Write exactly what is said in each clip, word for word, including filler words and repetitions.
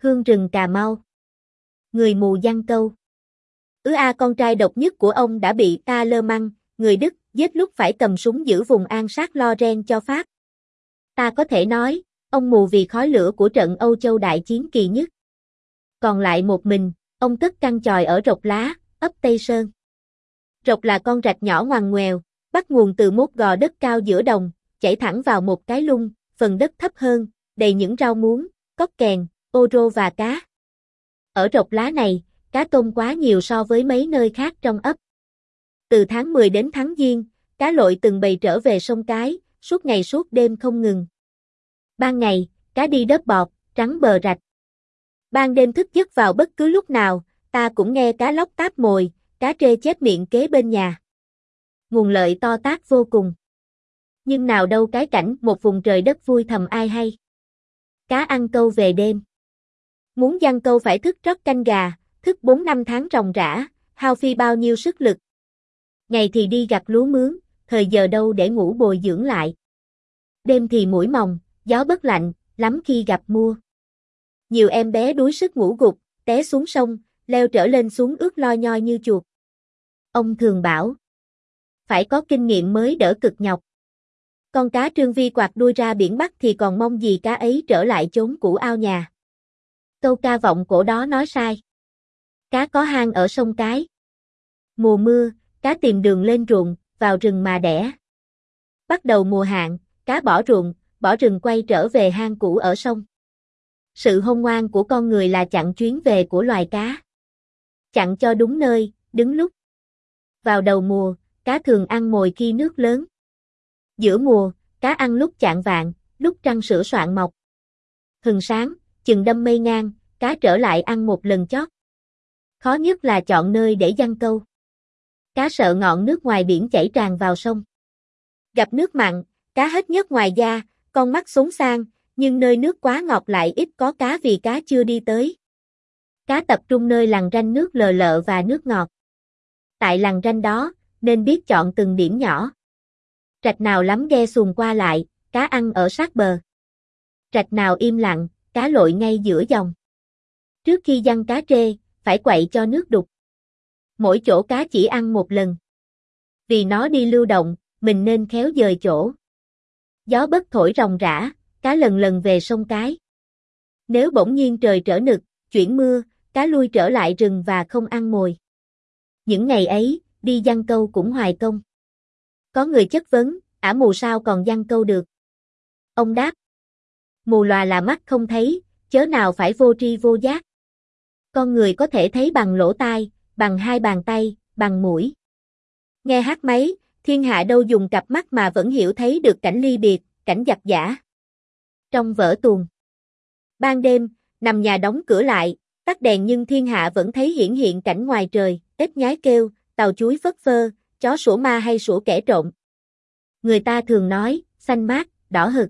Hương rừng Cà Mau. Người mù giăng câu. Ứ A con trai độc nhất của ông đã bị Ta Lơ Măng, người Đức, giết lúc phải cầm súng giữ vùng an sát Lorraine cho Pháp. Ta có thể nói, ông mù vì khói lửa của trận Âu Châu đại chiến kỳ nhất. Còn lại một mình, ông cất căn chòi ở Rộc Lá, ấp Tây Sơn. Rộc là con rạch nhỏ ngoằn ngoèo, bắt nguồn từ một gò đất cao giữa đồng, chảy thẳng vào một cái lung, phần đất thấp hơn, đầy những rau muống, cóc kèn, ô rô và cá. Ở Rộc Lá này, cá tôm quá nhiều so với mấy nơi khác trong ấp. Từ tháng mười đến tháng Giêng, cá lội từng bầy trở về sông Cái, suốt ngày suốt đêm không ngừng. Ban ngày, cá đi đớp bọt, trắng bờ rạch. Ban đêm thức giấc vào bất cứ lúc nào, ta cũng nghe cá lóc táp mồi, cá trê chép miệng kế bên nhà. Nguồn lợi to tát vô cùng. Nhưng nào đâu cái cảnh một vùng trời đất vui thầm ai hay. Cá ăn câu về đêm. Muốn giăng câu phải thức trót canh gà, thức bốn năm tháng ròng rã, hao phi bao nhiêu sức lực. Ngày thì đi gặt lúa mướn, thời giờ đâu để ngủ bồi dưỡng lại. Đêm thì muỗi mòng, gió bất lạnh, lắm khi gặp mưa. Nhiều em bé đuối sức ngủ gục, té xuống sông, leo trở lên xuống ướt loi nhoi như chuột. Ông thường bảo, phải có kinh nghiệm mới đỡ cực nhọc. Con cá Trương Vi quạt đuôi ra biển Bắc thì còn mong gì cá ấy trở lại chốn cũ ao nhà. Câu ca vọng cổ đó nói sai. Cá có hang ở sông Cái. Mùa mưa, cá tìm đường lên ruộng, vào rừng mà đẻ. Bắt đầu mùa hạn, cá bỏ ruộng, bỏ rừng quay trở về hang cũ ở sông. Sự hôn ngoan của con người là chặn chuyến về của loài cá. Chặn cho đúng nơi, đứng lúc. Vào đầu mùa, cá thường ăn mồi khi nước lớn. Giữa mùa, cá ăn lúc chạng vạng, lúc trăng sửa soạn mọc. Hừng sáng, chừng đâm mây ngang, cá trở lại ăn một lần chót. Khó nhất là chọn nơi để giăng câu. Cá sợ ngọn nước ngoài biển chảy tràn vào sông. Gặp nước mặn, cá hết nhớt ngoài da, con mắt xốn sang, nhưng nơi nước quá ngọt lại ít có cá vì cá chưa đi tới. Cá tập trung nơi lằn ranh nước lờ lợ và nước ngọt. Tại lằn ranh đó, nên biết chọn từng điểm nhỏ. Rạch nào lắm ghe xuồng qua lại, cá ăn ở sát bờ. Rạch nào im lặng, cá lội ngay giữa dòng. Trước khi giăng cá trê, phải quậy cho nước đục. Mỗi chỗ cá chỉ ăn một lần. Vì nó đi lưu động, mình nên khéo dời chỗ. Gió bất thổi ròng rã, cá lần lần về sông Cái. Nếu bỗng nhiên trời trở nực, chuyển mưa, cá lui trở lại rừng và không ăn mồi. Những ngày ấy, đi giăng câu cũng hoài công. Có người chất vấn, ả mù sao còn giăng câu được? Ông đáp, mù lòa là mắt không thấy, chớ nào phải vô tri vô giác. Con người có thể thấy bằng lỗ tai, bằng hai bàn tay, bằng mũi. Nghe hát máy, thiên hạ đâu dùng cặp mắt mà vẫn hiểu thấy được cảnh ly biệt, cảnh giặc giã. Trong vở tuồng, ban đêm, nằm nhà đóng cửa lại, tắt đèn nhưng thiên hạ vẫn thấy hiển hiện cảnh ngoài trời, ếch nhái kêu, tàu chuối phất phơ, chó sủa ma hay sủa kẻ trộm. Người ta thường nói, xanh mát, đỏ hực.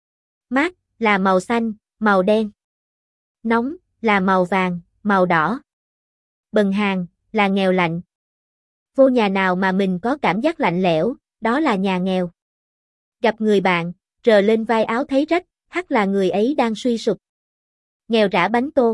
Mát là màu xanh, màu đen. Nóng là màu vàng, màu đỏ. Bần hàn là nghèo lạnh. Vô nhà nào mà mình có cảm giác lạnh lẽo, đó là nhà nghèo. Gặp người bạn, rờ lên vai áo thấy rách, hắc là người ấy đang suy sụp. Nghèo rã bánh tô.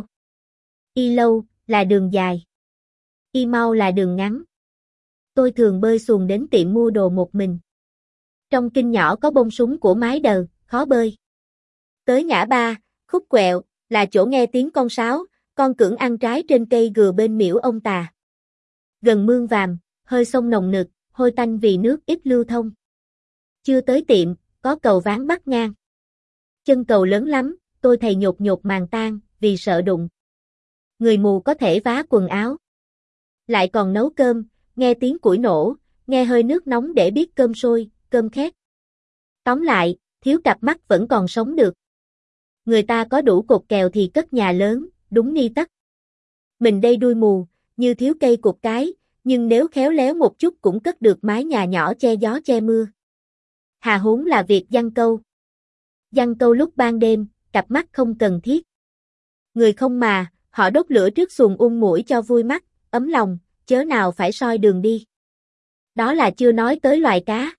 Y lâu là đường dài. Y mau là đường ngắn. Tôi thường bơi xuồng đến tiệm mua đồ một mình. Trong kinh nhỏ có bông súng của mái đờ, khó bơi. Tới ngã ba, khúc quẹo, là chỗ nghe tiếng con sáo, con cưỡng ăn trái trên cây gừa bên miễu ông tà. Gần mương Vàm, hơi sông nồng nực, hôi tanh vì nước ít lưu thông. Chưa tới tiệm, có cầu ván bắc ngang. Chân cầu lớn lắm, tôi thầy nhột nhột màng tan, vì sợ đụng. Người mù có thể vá quần áo. Lại còn nấu cơm, nghe tiếng củi nổ, nghe hơi nước nóng để biết cơm sôi, cơm khét. Tóm lại, thiếu cặp mắt vẫn còn sống được. Người ta có đủ cột kèo thì cất nhà lớn, đúng ni tất. Mình đây đuôi mù, như thiếu cây cột cái, nhưng nếu khéo léo một chút cũng cất được mái nhà nhỏ che gió che mưa. Hà huống là việc giăng câu. Giăng câu lúc ban đêm, cặp mắt không cần thiết. Người không mà, họ đốt lửa trước xuồng ung mũi cho vui mắt, ấm lòng, chớ nào phải soi đường đi. Đó là chưa nói tới loài cá.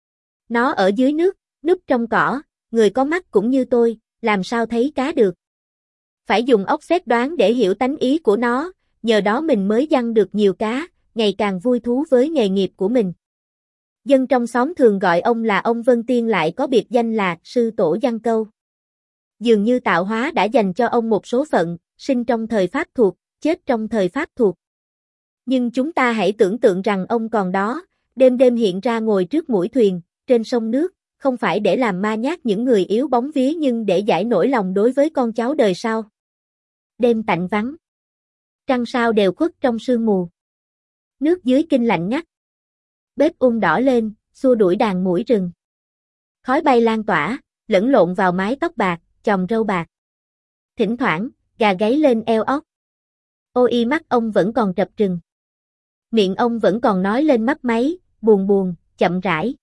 Nó ở dưới nước, núp trong cỏ, người có mắt cũng như tôi, làm sao thấy cá được. Phải dùng óc xét đoán để hiểu tánh ý của nó, nhờ đó mình mới giăng được nhiều cá, ngày càng vui thú với nghề nghiệp của mình. Dân trong xóm thường gọi ông là ông Vân Tiên, lại có biệt danh là sư tổ giăng câu. Dường như tạo hóa đã dành cho ông một số phận, sinh trong thời Pháp thuộc, chết trong thời Pháp thuộc. Nhưng chúng ta hãy tưởng tượng rằng ông còn đó, đêm đêm hiện ra ngồi trước mũi thuyền, trên sông nước, không phải để làm ma nhát những người yếu bóng vía nhưng để giải nỗi lòng đối với con cháu đời sau. Đêm tạnh vắng. Trăng sao đều khuất trong sương mù. Nước dưới kinh lạnh ngắt. Bếp ung đỏ lên, xua đuổi đàn muỗi rừng. Khói bay lan tỏa, lẫn lộn vào mái tóc bạc, chòm râu bạc. Thỉnh thoảng, gà gáy lên eo óc. Ôi mắt ông vẫn còn trập trừng. Miệng ông vẫn còn nói lên mấp máy, buồn buồn, chậm rãi.